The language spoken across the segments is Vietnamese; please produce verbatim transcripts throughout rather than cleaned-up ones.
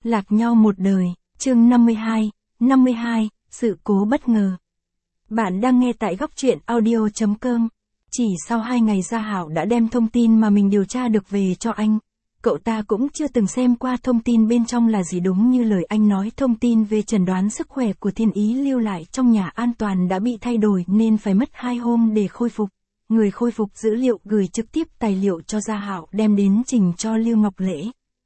Lạc nhau một đời, chương năm mươi hai, năm mươi hai, sự cố bất ngờ. Bạn đang nghe tại góc truyện audio chấm com. Chỉ sau hai ngày Gia Hảo đã đem thông tin mà mình điều tra được về cho anh. Cậu ta cũng chưa từng xem qua thông tin bên trong là gì, đúng như lời anh nói, thông tin về chẩn đoán sức khỏe của Thiên Ý lưu lại trong nhà an toàn đã bị thay đổi nên phải mất hai hôm để khôi phục. Người khôi phục dữ liệu gửi trực tiếp tài liệu cho Gia Hảo đem đến trình cho Lưu Ngọc Lễ.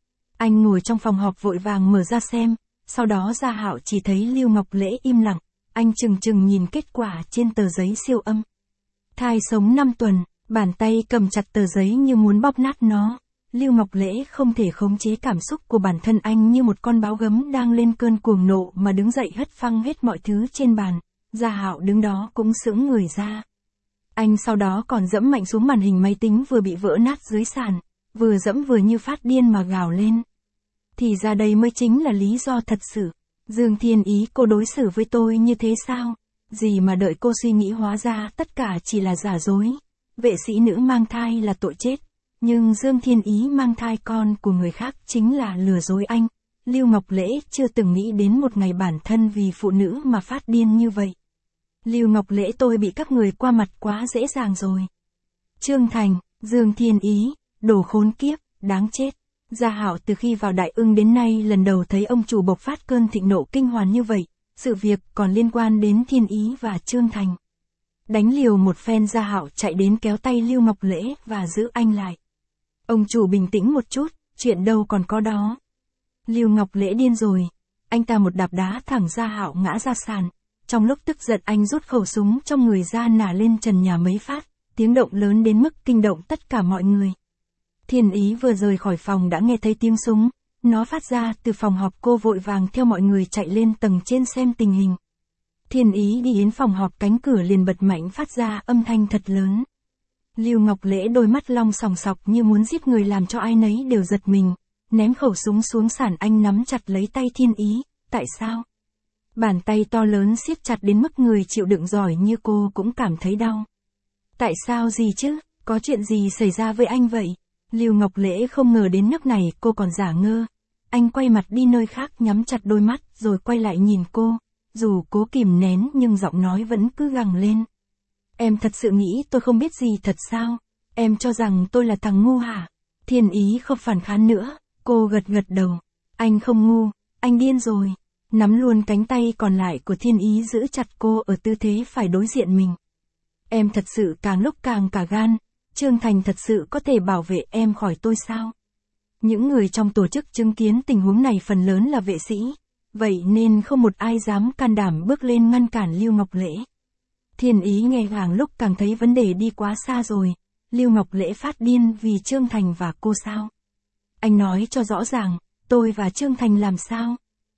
Anh ngồi trong phòng họp vội vàng mở ra xem, sau đó Gia Hảo chỉ thấy Lưu Ngọc Lễ im lặng, anh chừng chừng nhìn kết quả trên tờ giấy siêu âm. Thai sống năm tuần, bàn tay cầm chặt tờ giấy như muốn bóp nát nó. Lưu Ngọc Lễ không thể khống chế cảm xúc của bản thân, anh như một con báo gấm đang lên cơn cuồng nộ mà đứng dậy hất phăng hết mọi thứ trên bàn. Gia Hảo đứng đó cũng sững người ra. Anh sau đó còn dẫm mạnh xuống màn hình máy tính vừa bị vỡ nát dưới sàn, vừa dẫm vừa như phát điên mà gào lên. Thì ra đây mới chính là lý do thật sự. Dương Thiên Ý, cô đối xử với tôi như thế sao? Gì mà đợi cô suy nghĩ, hóa ra tất cả chỉ là giả dối. Vệ sĩ nữ mang thai là tội chết, nhưng Dương Thiên Ý mang thai con của người khác chính là lừa dối anh. Lưu Ngọc Lễ chưa từng nghĩ đến một ngày bản thân vì phụ nữ mà phát điên như vậy. Lưu Ngọc Lễ, tôi bị các người qua mặt quá dễ dàng rồi. Trương Thành, Dương Thiên Ý, đồ khốn kiếp, đáng chết. Gia Hảo từ khi vào Đại Ưng đến nay lần đầu thấy ông chủ bộc phát cơn thịnh nộ kinh hoàng như vậy, sự việc còn liên quan đến Thiên Ý và Trương Thành. Đánh liều một phen, Gia Hảo chạy đến kéo tay Lưu Ngọc Lễ và giữ anh lại. Ông chủ bình tĩnh một chút, chuyện đâu còn có đó. Lưu Ngọc Lễ điên rồi, anh ta một đạp đá thẳng Gia Hảo ngã ra sàn. Trong lúc tức giận anh rút khẩu súng trong người ra nả lên trần nhà mấy phát, tiếng động lớn đến mức kinh động tất cả mọi người. Thiên Ý vừa rời khỏi phòng đã nghe thấy tiếng súng, nó phát ra từ phòng họp, cô vội vàng theo mọi người chạy lên tầng trên xem tình hình. Thiên Ý đi đến phòng họp, cánh cửa liền bật mạnh phát ra âm thanh thật lớn. Lưu Ngọc Lễ đôi mắt long sòng sọc như muốn giết người làm cho ai nấy đều giật mình, ném khẩu súng xuống sàn, anh nắm chặt lấy tay Thiên Ý, tại sao? Bàn tay to lớn siết chặt đến mức người chịu đựng giỏi như cô cũng cảm thấy đau. Tại sao gì chứ, có chuyện gì xảy ra với anh vậy? Lưu Ngọc Lễ không ngờ đến nước này cô còn giả ngơ. Anh quay mặt đi nơi khác, nhắm chặt đôi mắt rồi quay lại nhìn cô. Dù cố kìm nén nhưng giọng nói vẫn cứ gằn lên. Em thật sự nghĩ tôi không biết gì thật sao? Em cho rằng tôi là thằng ngu hả? Thiên Ý không phản kháng nữa, cô gật gật đầu. Anh không ngu, anh điên rồi. Nắm luôn cánh tay còn lại của Thiên Ý giữ chặt cô ở tư thế phải đối diện mình. Em thật sự càng lúc càng cả gan. Trương Thành thật sự có thể bảo vệ em khỏi tôi sao? Những người trong tổ chức chứng kiến tình huống này phần lớn là vệ sĩ, vậy nên không một ai dám can đảm bước lên ngăn cản Lưu Ngọc Lễ. Thiên Ý nghe càng lúc càng thấy vấn đề đi quá xa rồi. Lưu Ngọc Lễ phát điên vì Trương Thành và cô sao? Anh nói cho rõ ràng, tôi và Trương Thành làm sao?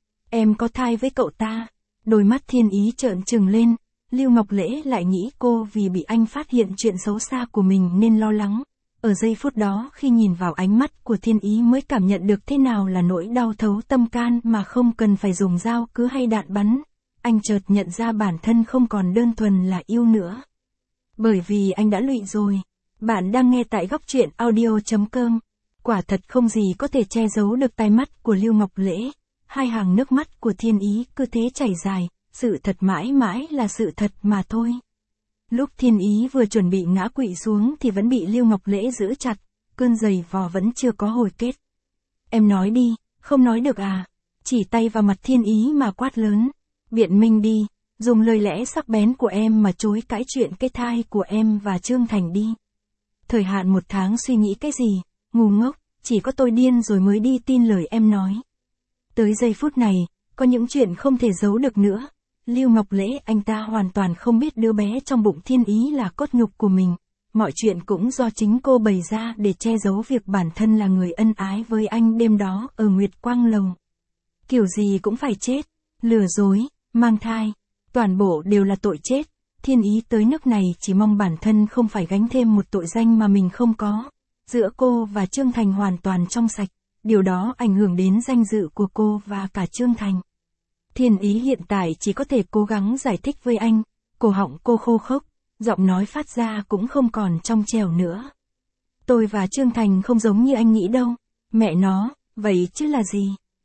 Em có thai với cậu ta. Đôi mắt Thiên Ý trợn trừng lên. Lưu Ngọc Lễ lại nghĩ cô vì bị anh phát hiện chuyện xấu xa của mình nên lo lắng. Ở giây phút đó khi nhìn vào ánh mắt của Thiên Ý mới cảm nhận được thế nào là nỗi đau thấu tâm can mà không cần phải dùng dao cứ hay đạn bắn. Anh chợt nhận ra bản thân không còn đơn thuần là yêu nữa. Bởi vì anh đã lụy rồi. Bạn đang nghe tại góc truyện audio chấm com. Quả thật không gì có thể che giấu được tai mắt của Lưu Ngọc Lễ. Hai hàng nước mắt của Thiên Ý cứ thế chảy dài. Sự thật mãi mãi là sự thật mà thôi. Lúc Thiên Ý vừa chuẩn bị ngã quỵ xuống thì vẫn bị Lưu Ngọc Lễ giữ chặt, cơn giày vò vẫn chưa có hồi kết. Em nói đi, không nói được à? Chỉ tay vào mặt Thiên Ý mà quát lớn. Biện minh đi, dùng lời lẽ sắc bén của em mà chối cãi chuyện cái thai của em và Trương Thành đi. Thời hạn một tháng suy nghĩ cái gì, ngu ngốc, chỉ có tôi điên rồi mới đi tin lời em nói. Tới giây phút này, có những chuyện không thể giấu được nữa. Lưu Ngọc Lễ, anh ta hoàn toàn không biết đứa bé trong bụng Thiên Ý là cốt nhục của mình. Mọi chuyện cũng do chính cô bày ra để che giấu việc bản thân là người ân ái với anh đêm đó ở Nguyệt Quang Lầu. Kiểu gì cũng phải chết, lừa dối, mang thai, toàn bộ đều là tội chết. Thiên Ý tới nước này chỉ mong bản thân không phải gánh thêm một tội danh mà mình không có. Giữa cô và Trương Thành hoàn toàn trong sạch, điều đó ảnh hưởng đến danh dự của cô và cả Trương Thành. Thiên Ý hiện tại chỉ có thể cố gắng giải thích với anh, cổ họng cô khô khốc, giọng nói phát ra cũng không còn trong trẻo nữa. Tôi và Trương Thành không giống như anh nghĩ đâu, mẹ nó, vậy chứ là gì?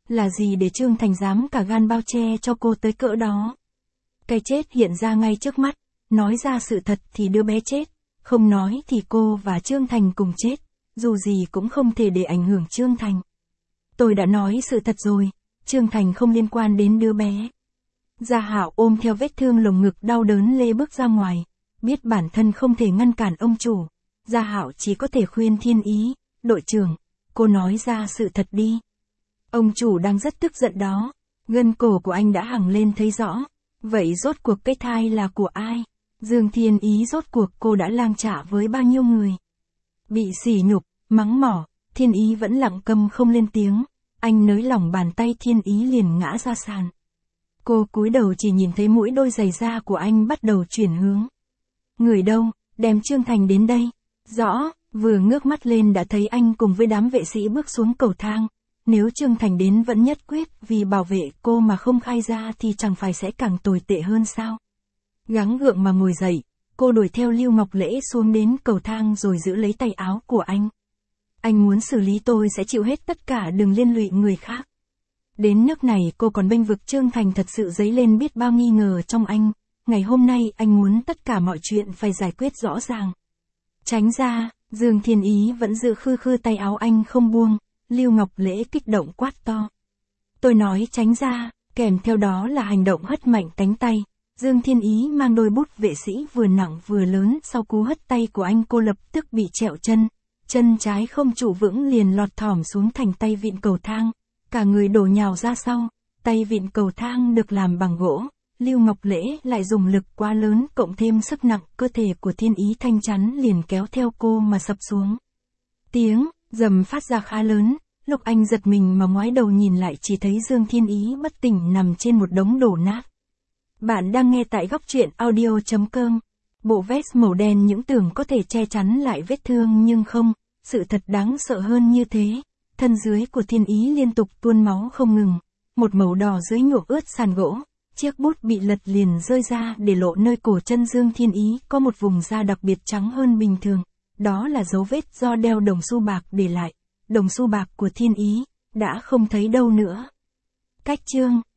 là gì để Trương Thành dám cả gan bao che cho cô tới cỡ đó. Cái chết hiện ra ngay trước mắt, nói ra sự thật thì đứa bé chết, không nói thì cô và Trương Thành cùng chết, dù gì cũng không thể để ảnh hưởng Trương Thành. Tôi đã nói sự thật rồi, Trương Thành không liên quan đến đứa bé. Gia Hạo ôm theo vết thương lồng ngực đau đớn lê bước ra ngoài, biết bản thân không thể ngăn cản ông chủ, Gia Hạo chỉ có thể khuyên Thiên Ý, đội trưởng, cô nói ra sự thật đi. Ông chủ đang rất tức giận đó, gân cổ của anh đã hằng lên thấy rõ, vậy rốt cuộc cái thai là của ai? Dương Thiên Ý rốt cuộc cô đã lang trả với bao nhiêu người? Bị sỉ nhục, mắng mỏ, Thiên Ý vẫn lặng câm không lên tiếng, anh nới lỏng bàn tay Thiên Ý liền ngã ra sàn. Cô cúi đầu chỉ nhìn thấy mũi đôi giày da của anh bắt đầu chuyển hướng. Người đâu, đem Trương Thành đến đây. Rõ, vừa ngước mắt lên đã thấy anh cùng với đám vệ sĩ bước xuống cầu thang. Nếu Trương Thành đến vẫn nhất quyết vì bảo vệ cô mà không khai ra thì chẳng phải sẽ càng tồi tệ hơn sao. Gắng gượng mà ngồi dậy, cô đuổi theo Lưu Ngọc Lễ xuống đến cầu thang rồi giữ lấy tay áo của anh. Anh muốn xử lý tôi sẽ chịu hết tất cả, đừng liên lụy người khác. Đến nước này cô còn bênh vực Trương Thành thật sự dấy lên biết bao nghi ngờ trong anh. Ngày hôm nay anh muốn tất cả mọi chuyện phải giải quyết rõ ràng. Tránh ra, Dương Thiên Ý vẫn giữ khư khư tay áo anh không buông. Lưu Ngọc Lễ kích động quát to. Tôi nói tránh ra, kèm theo đó là hành động hất mạnh cánh tay. Dương Thiên Ý mang đôi bút vệ sĩ vừa nặng vừa lớn, sau cú hất tay của anh cô lập tức bị trẹo chân. Chân trái không trụ vững liền lọt thỏm xuống thành tay vịn cầu thang. Cả người đổ nhào ra sau, tay vịn cầu thang được làm bằng gỗ. Lưu Ngọc Lễ lại dùng lực quá lớn cộng thêm sức nặng cơ thể của Thiên Ý thanh chắn liền kéo theo cô mà sập xuống. Tiếng rầm phát ra khá lớn, lúc anh giật mình mà ngoái đầu nhìn lại chỉ thấy Dương Thiên Ý bất tỉnh nằm trên một đống đổ nát. Bạn đang nghe tại góc truyện audio chấm com. Bộ vest màu đen những tưởng có thể che chắn lại vết thương nhưng không, sự thật đáng sợ hơn như thế. Thân dưới của Thiên Ý liên tục tuôn máu không ngừng, một màu đỏ dưới nhuộm ướt sàn gỗ, chiếc bút bị lật liền rơi ra để lộ nơi cổ chân Dương Thiên Ý có một vùng da đặc biệt trắng hơn bình thường, đó là dấu vết do đeo đồng xu bạc để lại, đồng xu bạc của Thiên Ý, đã không thấy đâu nữa. Cách chương